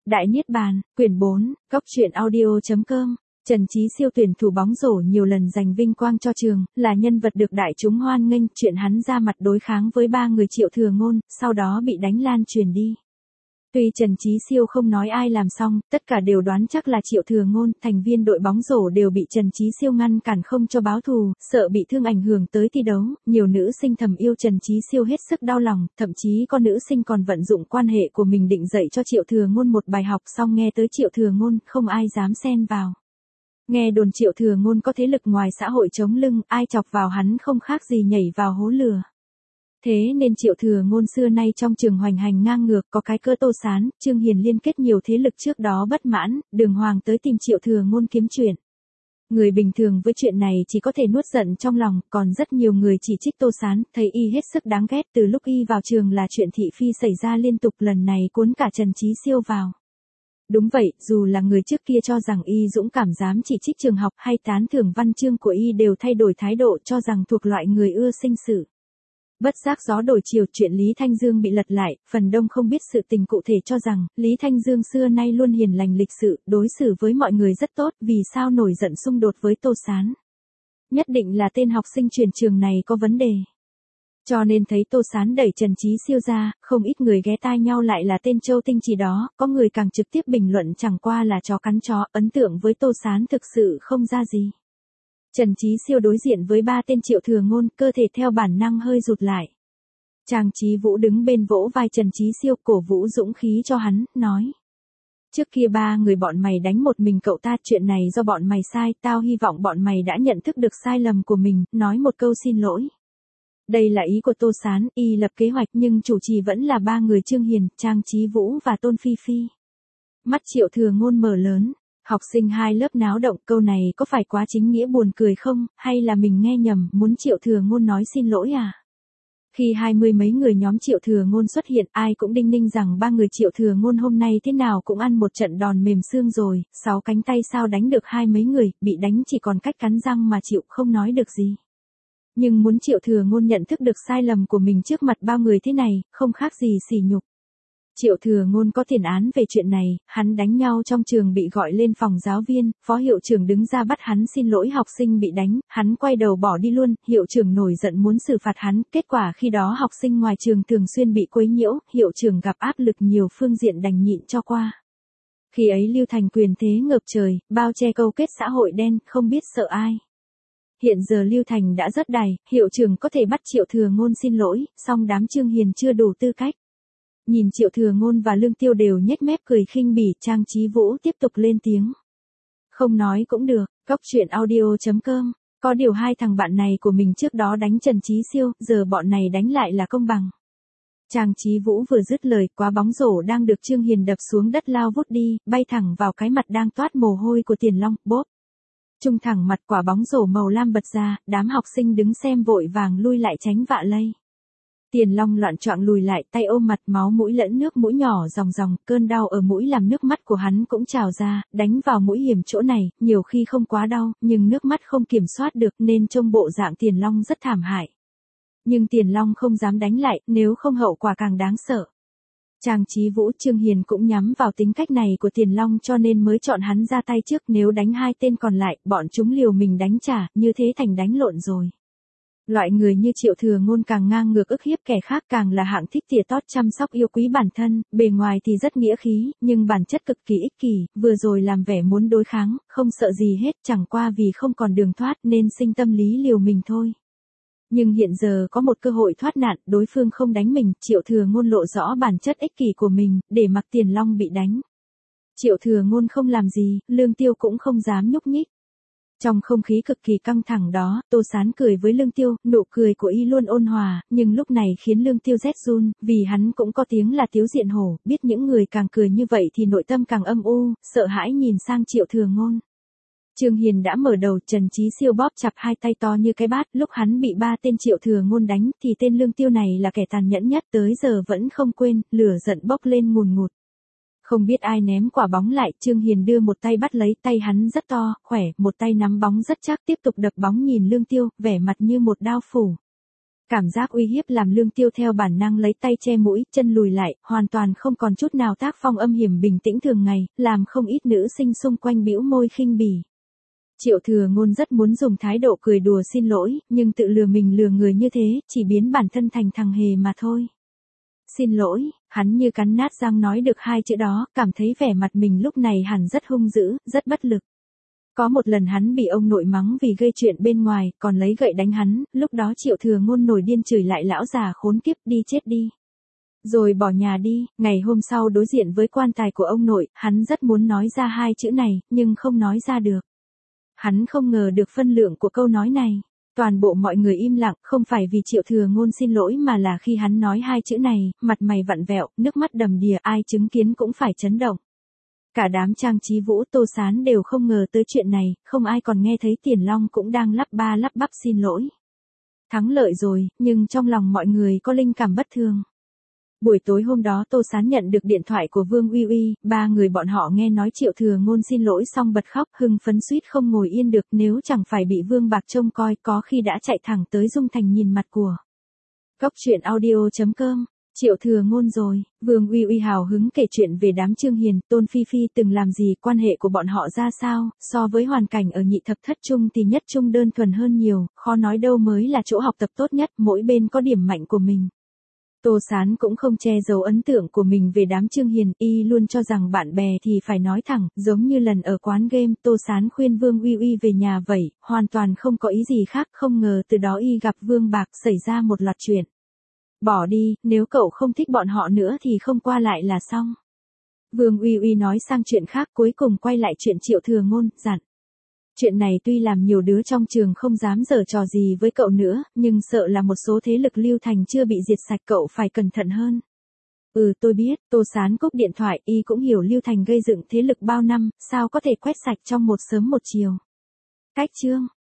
Đại Niết Bàn, quyển 4, góc truyện audio.com. Trần Chí Siêu tuyển thủ bóng rổ nhiều lần giành vinh quang cho trường, là nhân vật được đại chúng hoan nghênh, chuyện hắn ra mặt đối kháng với 3 người Triệu Thừa Ngôn, sau đó bị đánh lan truyền đi. Tuy Trần Chí Siêu không nói ai làm xong, tất cả đều đoán chắc là Triệu Thừa Ngôn, thành viên đội bóng rổ đều bị Trần Chí Siêu ngăn cản không cho báo thù, sợ bị thương ảnh hưởng tới thi đấu, nhiều nữ sinh thầm yêu Trần Chí Siêu hết sức đau lòng, thậm chí có nữ sinh còn vận dụng quan hệ của mình định dạy cho Triệu Thừa Ngôn một bài học, xong nghe tới Triệu Thừa Ngôn, không ai dám xen vào. Nghe đồn Triệu Thừa Ngôn có thế lực ngoài xã hội chống lưng, ai chọc vào hắn không khác gì nhảy vào hố lửa. Thế nên Triệu Thừa Ngôn xưa nay trong trường hoành hành ngang ngược, có cái cơ Tô Sán, Trương Hiền liên kết nhiều thế lực trước đó bất mãn, Đường Hoàng tới tìm Triệu Thừa Ngôn kiếm chuyện. Người bình thường với chuyện này chỉ có thể nuốt giận trong lòng, còn rất nhiều người chỉ trích Tô Sán, thấy y hết sức đáng ghét, từ lúc y vào trường là chuyện thị phi xảy ra liên tục, lần này cuốn cả Trần Chí Siêu vào. Đúng vậy, dù là người trước kia cho rằng y dũng cảm dám chỉ trích trường học hay tán thưởng văn chương của y đều thay đổi thái độ, cho rằng thuộc loại người ưa sinh sự. Bất giác gió đổi chiều, chuyện Lý Thanh Dương bị lật lại, phần đông không biết sự tình cụ thể cho rằng, Lý Thanh Dương xưa nay luôn hiền lành lịch sự, đối xử với mọi người rất tốt, vì sao nổi giận xung đột với Tô Sán. Nhất định là tên học sinh truyền trường này có vấn đề. Cho nên thấy Tô Sán đẩy Trần Chí Siêu ra, không ít người ghé tai nhau lại là tên Châu Tinh Trì đó, có người càng trực tiếp bình luận chẳng qua là chó cắn chó, ấn tượng với Tô Sán thực sự không ra gì. Trần Chí Siêu đối diện với 3 tên Triệu Thừa Ngôn, cơ thể theo bản năng hơi rụt lại. Trang Chí Vũ đứng bên vỗ vai Trần Chí Siêu, cổ vũ dũng khí cho hắn, nói. Trước kia 3 người bọn mày đánh một mình cậu ta, chuyện này do bọn mày sai, tao hy vọng bọn mày đã nhận thức được sai lầm của mình, nói một câu xin lỗi. Đây là ý của Tô Sán, y lập kế hoạch nhưng chủ trì vẫn là 3 người Trương Hiền, Trang Chí Vũ và Tôn Phi Phi. Mắt Triệu Thừa Ngôn mở lớn. Học sinh 2 lớp náo động, câu này có phải quá chính nghĩa buồn cười không, hay là mình nghe nhầm, muốn Triệu Thừa Ngôn nói xin lỗi à? Khi 20 mấy người nhóm Triệu Thừa Ngôn xuất hiện, ai cũng đinh ninh rằng 3 người Triệu Thừa Ngôn hôm nay thế nào cũng ăn một trận đòn mềm xương rồi, 6 cánh tay sao đánh được 20 mấy người, bị đánh chỉ còn cách cắn răng mà chịu, không nói được gì. Nhưng muốn Triệu Thừa Ngôn nhận thức được sai lầm của mình trước mặt bao người thế này, không khác gì sỉ nhục. Triệu Thừa Ngôn có tiền án về chuyện này, hắn đánh nhau trong trường bị gọi lên phòng giáo viên, phó hiệu trưởng đứng ra bắt hắn xin lỗi học sinh bị đánh, hắn quay đầu bỏ đi luôn, hiệu trưởng nổi giận muốn xử phạt hắn, kết quả khi đó học sinh ngoài trường thường xuyên bị quấy nhiễu, hiệu trưởng gặp áp lực nhiều phương diện đành nhịn cho qua. Khi ấy Lưu Thành quyền thế ngập trời, bao che câu kết xã hội đen, không biết sợ ai. Hiện giờ Lưu Thành đã rớt đài, hiệu trưởng có thể bắt Triệu Thừa Ngôn xin lỗi, song đám Trương Hiền chưa đủ tư cách. Nhìn Triệu Thừa Ngôn và Lương Tiêu đều nhếch mép cười khinh bỉ, Trang Chí Vũ tiếp tục lên tiếng. Không nói cũng được, góc truyện audio.com, có điều 2 thằng bạn này của mình trước đó đánh Trần Chí Siêu, giờ bọn này đánh lại là công bằng. Trang Chí Vũ vừa dứt lời, quả bóng rổ đang được Trương Hiền đập xuống đất lao vút đi, bay thẳng vào cái mặt đang toát mồ hôi của Tiền Long, bốp. Trung thẳng mặt quả bóng rổ màu lam bật ra, đám học sinh đứng xem vội vàng lui lại tránh vạ lây. Tiền Long loạn choạng lùi lại, tay ôm mặt, máu mũi lẫn nước mũi nhỏ ròng ròng, cơn đau ở mũi làm nước mắt của hắn cũng trào ra, đánh vào mũi hiểm chỗ này, nhiều khi không quá đau, nhưng nước mắt không kiểm soát được nên trông bộ dạng Tiền Long rất thảm hại. Nhưng Tiền Long không dám đánh lại, nếu không hậu quả càng đáng sợ. Trang Chí Vũ, Trương Hiền cũng nhắm vào tính cách này của Tiền Long cho nên mới chọn hắn ra tay trước, nếu đánh 2 tên còn lại, bọn chúng liều mình đánh trả, như thế thành đánh lộn rồi. Loại người như Triệu Thừa Ngôn càng ngang ngược ức hiếp kẻ khác, càng là hạng thích tỉa tót chăm sóc yêu quý bản thân, bề ngoài thì rất nghĩa khí, nhưng bản chất cực kỳ ích kỷ, vừa rồi làm vẻ muốn đối kháng, không sợ gì hết, chẳng qua vì không còn đường thoát nên sinh tâm lý liều mình thôi. Nhưng hiện giờ có một cơ hội thoát nạn, đối phương không đánh mình, Triệu Thừa Ngôn lộ rõ bản chất ích kỷ của mình, để mặc Tiền Long bị đánh. Triệu Thừa Ngôn không làm gì, Lương Tiêu cũng không dám nhúc nhích. Trong không khí cực kỳ căng thẳng đó, Tô Sán cười với Lương Tiêu, nụ cười của y luôn ôn hòa, nhưng lúc này khiến Lương Tiêu rét run, vì hắn cũng có tiếng là Tiếu Diện Hổ, biết những người càng cười như vậy thì nội tâm càng âm u, sợ hãi nhìn sang Triệu Thừa Ngôn. Trương Hiền đã mở đầu, Trần Chí Siêu bóp chặt 2 tay to như cái bát, lúc hắn bị 3 tên Triệu Thừa Ngôn đánh, thì tên Lương Tiêu này là kẻ tàn nhẫn nhất, tới giờ vẫn không quên, lửa giận bốc lên ngùn ngụt. Không biết ai ném quả bóng lại, Trương Hiền đưa một tay bắt lấy, tay hắn rất to, khỏe, một tay nắm bóng rất chắc, tiếp tục đập bóng nhìn Lương Tiêu, vẻ mặt như một đao phủ. Cảm giác uy hiếp làm Lương Tiêu theo bản năng lấy tay che mũi, chân lùi lại, hoàn toàn không còn chút nào tác phong âm hiểm bình tĩnh thường ngày, làm không ít nữ sinh xung quanh bĩu môi khinh bỉ. Triệu Thừa Ngôn rất muốn dùng thái độ cười đùa xin lỗi, nhưng tự lừa mình lừa người như thế, chỉ biến bản thân thành thằng hề mà thôi. Xin lỗi, hắn như cắn nát răng nói được hai chữ đó, cảm thấy vẻ mặt mình lúc này hẳn rất hung dữ, rất bất lực. Có một lần hắn bị ông nội mắng vì gây chuyện bên ngoài, còn lấy gậy đánh hắn, lúc đó Triệu Thừa Ngôn nổi điên chửi lại lão già khốn kiếp đi chết đi. Rồi bỏ nhà đi, ngày hôm sau đối diện với quan tài của ông nội, hắn rất muốn nói ra hai chữ này, nhưng không nói ra được. Hắn không ngờ được phân lượng của câu nói này. Toàn bộ mọi người im lặng, không phải vì Triệu Thừa Ngôn xin lỗi mà là khi hắn nói hai chữ này, mặt mày vặn vẹo, nước mắt đầm đìa, ai chứng kiến cũng phải chấn động. Cả đám Trang Trí Vũ, Tô Sán đều không ngờ tới chuyện này, không ai còn nghe thấy Tiền Long cũng đang lắp ba lắp bắp xin lỗi. Thắng lợi rồi, nhưng trong lòng mọi người có linh cảm bất thường. Buổi tối hôm đó Tô Sán nhận được điện thoại của Vương Uy Uy, ba người bọn họ nghe nói Triệu Thừa Ngôn xin lỗi xong bật khóc, hưng phấn suýt không ngồi yên được, nếu chẳng phải bị Vương Bạc trông coi có khi đã chạy thẳng tới Dung Thành nhìn mặt của. Góc truyện audio.com. Triệu Thừa Ngôn rồi, Vương Uy Uy hào hứng kể chuyện về đám Trương Hiền, Tôn Phi Phi từng làm gì, quan hệ của bọn họ ra sao, so với hoàn cảnh ở Nhị Thập Thất Trung thì Nhất Trung đơn thuần hơn nhiều, khó nói đâu mới là chỗ học tập tốt nhất, mỗi bên có điểm mạnh của mình. Tô Sán cũng không che giấu ấn tượng của mình về đám Trương Hiền, y luôn cho rằng bạn bè thì phải nói thẳng, giống như lần ở quán game, Tô Sán khuyên Vương Uy Uy về nhà vậy, hoàn toàn không có ý gì khác, không ngờ từ đó y gặp Vương Bạc xảy ra một loạt chuyện. Bỏ đi, nếu cậu không thích bọn họ nữa thì không qua lại là xong. Vương Uy Uy nói sang chuyện khác, cuối cùng quay lại chuyện Triệu Thừa Ngôn, dặn. Chuyện này tuy làm nhiều đứa trong trường không dám giở trò gì với cậu nữa, nhưng sợ là một số thế lực Lưu Thành chưa bị diệt sạch, cậu phải cẩn thận hơn. Tôi biết, Tô Sán cúp điện thoại, y cũng hiểu Lưu Thành gây dựng thế lực bao năm, sao có thể quét sạch trong một sớm một chiều. Cách chương.